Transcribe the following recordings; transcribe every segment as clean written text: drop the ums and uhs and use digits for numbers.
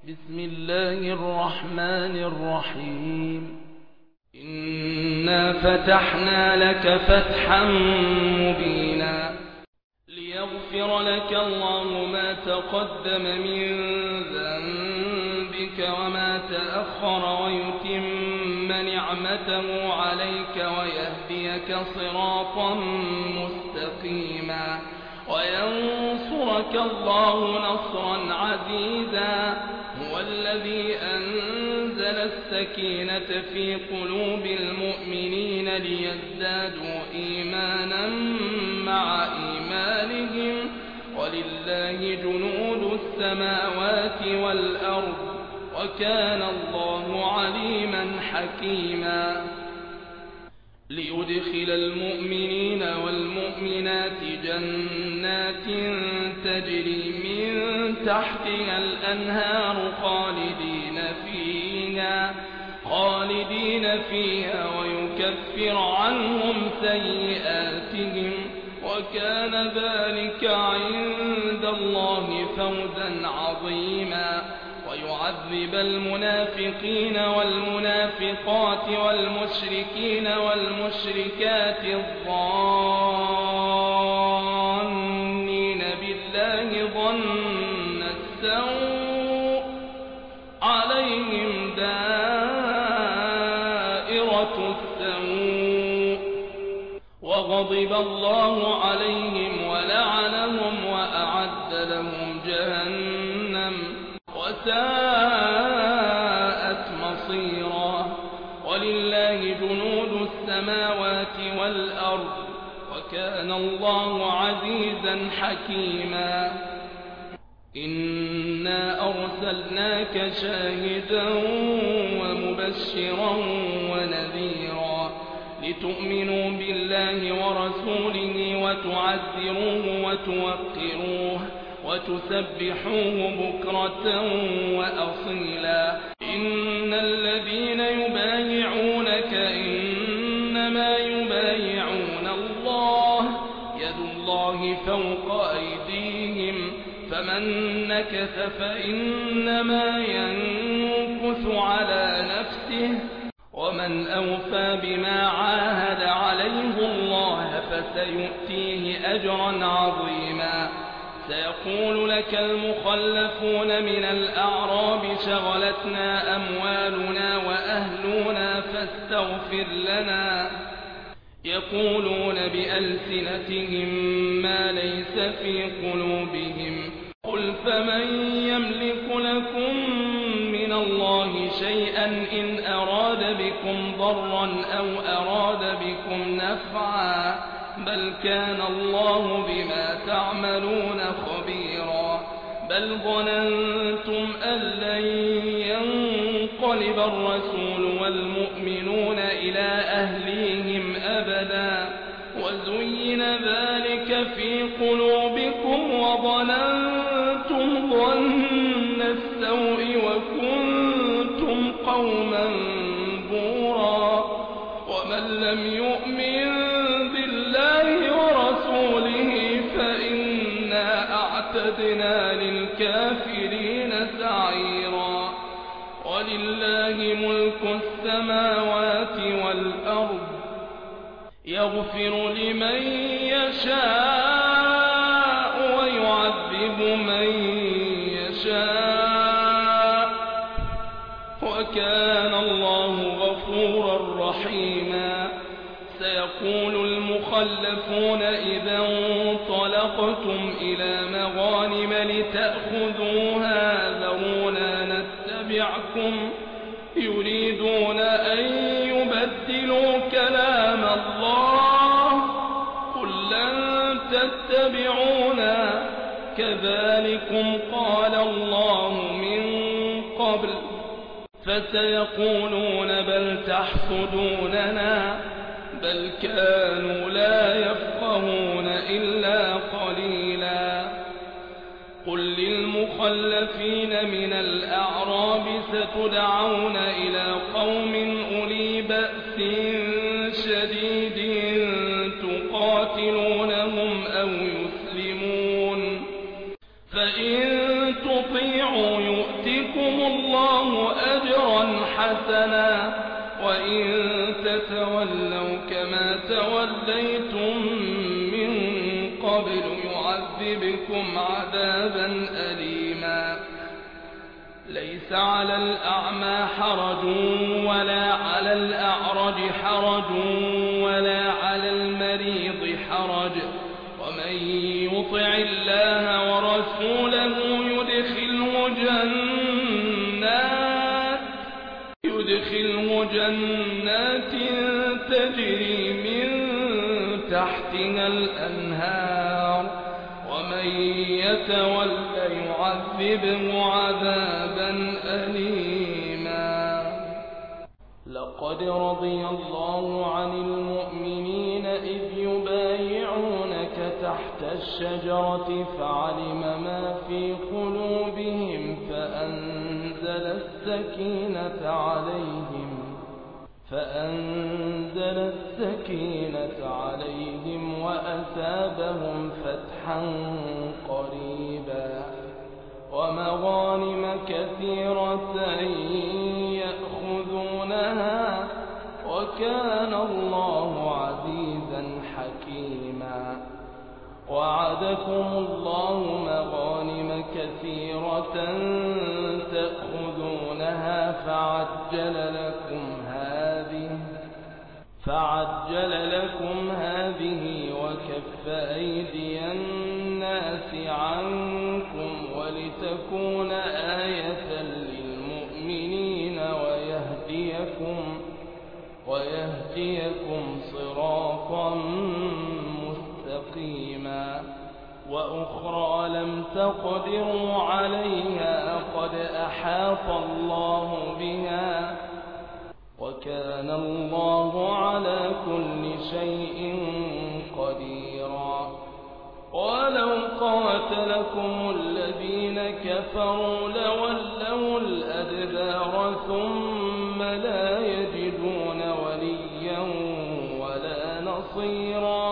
بسم الله الرحمن الرحيم إنا فتحنا لك فتحا مبينا ليغفر لك الله ما تقدم من ذنبك وما تأخر ويتم نعمته عليك ويهديك صراطا مستقيما وينصرك الله نصرا عزيزا هو الذي أنزل السكينة في قلوب المؤمنين ليزدادوا إيمانا مع إيمانهم ولله جنود السماوات والأرض وكان الله عليما حكيما ليدخل المؤمنين والمؤمنات جنات تجري من تحتها الأنهار خالدين فيها ويكفر عنهم سيئاتهم وكان ذلك عند الله فوزا عظيما ويعذب المنافقين والمنافقات والمشركين والمشركات الظانين بالله ظن السوء عليهم دائرة السوء وغضب الله عليهم ولعنهم وأعد لهم جهنم وساءت مصيرا ولله جنود السماوات والأرض وكان الله عزيزا حكيما إنا أرسلناك شاهدا ومبشرا ونذيرا لتؤمنوا بالله ورسوله وتعزروه وتوقروه وتسبحوه بكرة وأصيلا إن الذين يبايعونك إنما يبايعون الله يد الله فوق أيديهم فمن نكث فإنما ينكث على نفسه ومن أوفى بما عاهد عليه الله فسيؤتيه أجرا عظيما سيقول لك المخلفون من الأعراب شغلتنا أموالنا وأهلنا فاستغفر لنا يقولون بألسنتهم ما ليس في قلوبهم قل فمن يملك لكم من الله شيئا إن أراد بكم ضرا أو أراد بكم نفعا بل كان الله بما تعملون خبيرا بل ظننتم أن لن ينقلب الرسول والمؤمنون إلى أهليهم أبدا وزين ذلك في قلوبكم وظننتم ظن السوء وكنتم قوما بورا ومن لم يؤمن بالله ورسوله فإنا أعتدنا للكافرين سعيرا ولله ملك السماوات والأرض يغفر لمن يشاء ويعذب من يشاء وكان الله غفورا رحيما سيقول المخلفون إذا انطلقتم إلى مغانم لتأخذوها ذرونا نتبعكم يريدون أن يبدلوا كلام الله قل لن تتبعونا كذلكم قال الله من قبل فسيقولون بل تحسدوننا بل كانوا لا يفقهون إلا قليلا قل للمخلفين من الأعراب ستدعون إلى قوم أولي بأس شديد تقاتلونهم أو يسلمون فإن تطيعوا يؤتكم حسنا وإن تتولوا كما توليتم من قبل يعذبكم عذابا أليما ليس على الأعمى حرج ولا على الأعرج حرج ولا على المريض حرج ومن يطع الله ورسوله يدخله جنات تجري من تحتها الأنهار ومن يتول يعذبه عذابا أليما لقد رضي الله عن المؤمنين إذ يبايعونك تحت الشجرة فعلم ما في قلوبهم فأنزل السكينة عليهم وأثابهم فتحا قريبا ومغانم كثيرة يأخذونها وكان الله عزيزا حكيما وعدكم الله مغانم كثيرة تأخذونها فعجل لكم هذه وكف أيدي الناس عنكم ولتكون آية للمؤمنين ويهديكم صراطا مستقيما وأخرى لم تقدروا عليها قد أحاط الله بها وكان الله على كل شيء قديرا ولو قاتلكم الذين كفروا لولوا الأدبار ثم لا يجدون وليا ولا نصيرا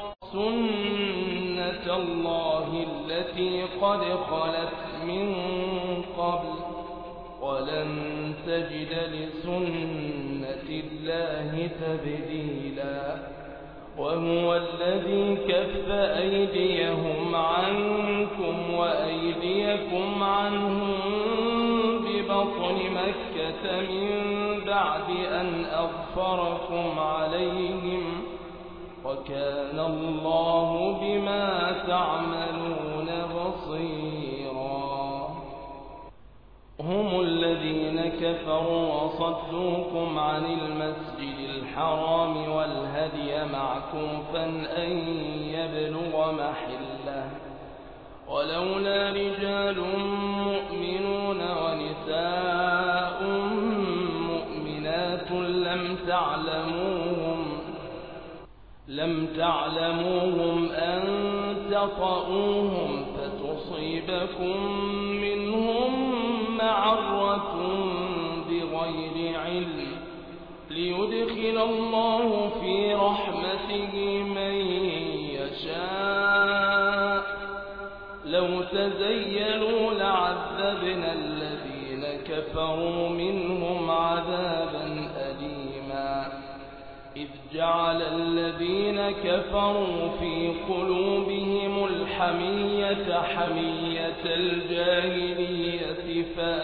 سنة الله التي قد خلت من قبل ولن تجد لسنة الله تبديلا وهو الذي كف أيديهم عنكم وأيديكم عنهم ببطن مكة من بعد أن أغفركم عليهم وكان الله بما تعملون بصيرا هم الذين كفروا وصدوكم عن المسجد الحرام والهدي معكوفا أن يبلغ محله ولولا رجال مؤمنون ونساء مؤمنات لم تعلموهم أن تطؤوهم فتصيبكم منهم معرة بغير علم ليدخل الله في رحمته من يشاء لو تزيلوا لعذبنا الذين كفروا منهم عذابا أليما إذ جعل الذين كفروا في قلوبهم الحمية حمية الجاهلية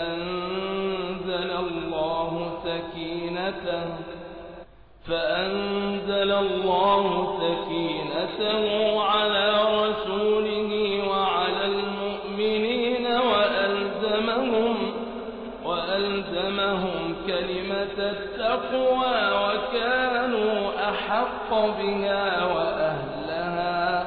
فأنزل الله سكينته على رسوله وعلى المؤمنين وألزمهم كلمة التقوى وكانوا أحق بها وأهلها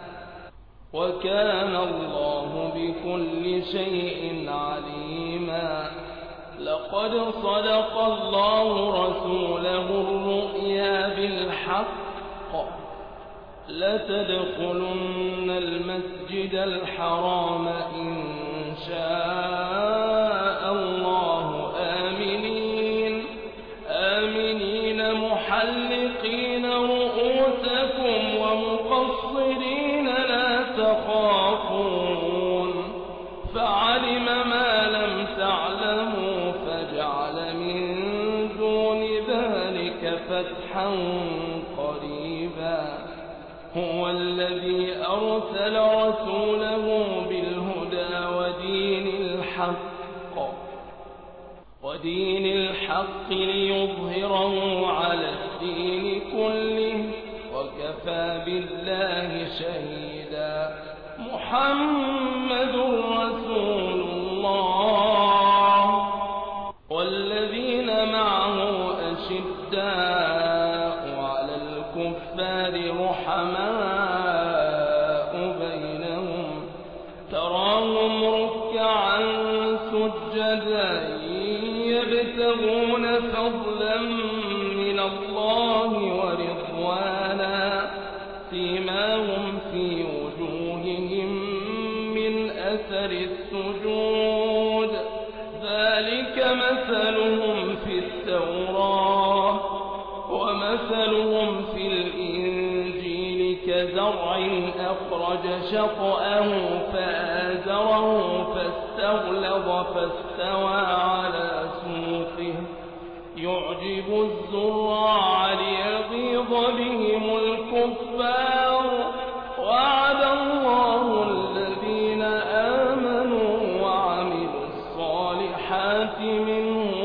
وكان الله بكل شيء عليما لقد صدق الله رسوله الرؤيا بالحق لتدخلن المسجد الحرام إن شاء الله آمنين محلقين رؤوسكم ومقصرين لا تخافون فعلم ما لم تعلموا فجعل من فرحا قريبا هو الذي أرسل رسوله بالهدى ودين الحق ليظهره على الدين كله وكفى بالله شهيدا محمد رسول الله والذين معه أشداء على الكفار رحماء بينهم تراهم ركعا سجدا يبتغون فضلا من الله ورضوانا سيماهم في وجوههم من أثر السجود ذلك مثلهم في التوراة ومثلهم في الإنجيل كزرع أخرج شطأه فآزره فاستغلظ فاستوى على سوقه يعجب الزراع ليغيظ بهم الكفار وعد الله الذين آمنوا وعملوا الصالحات منهم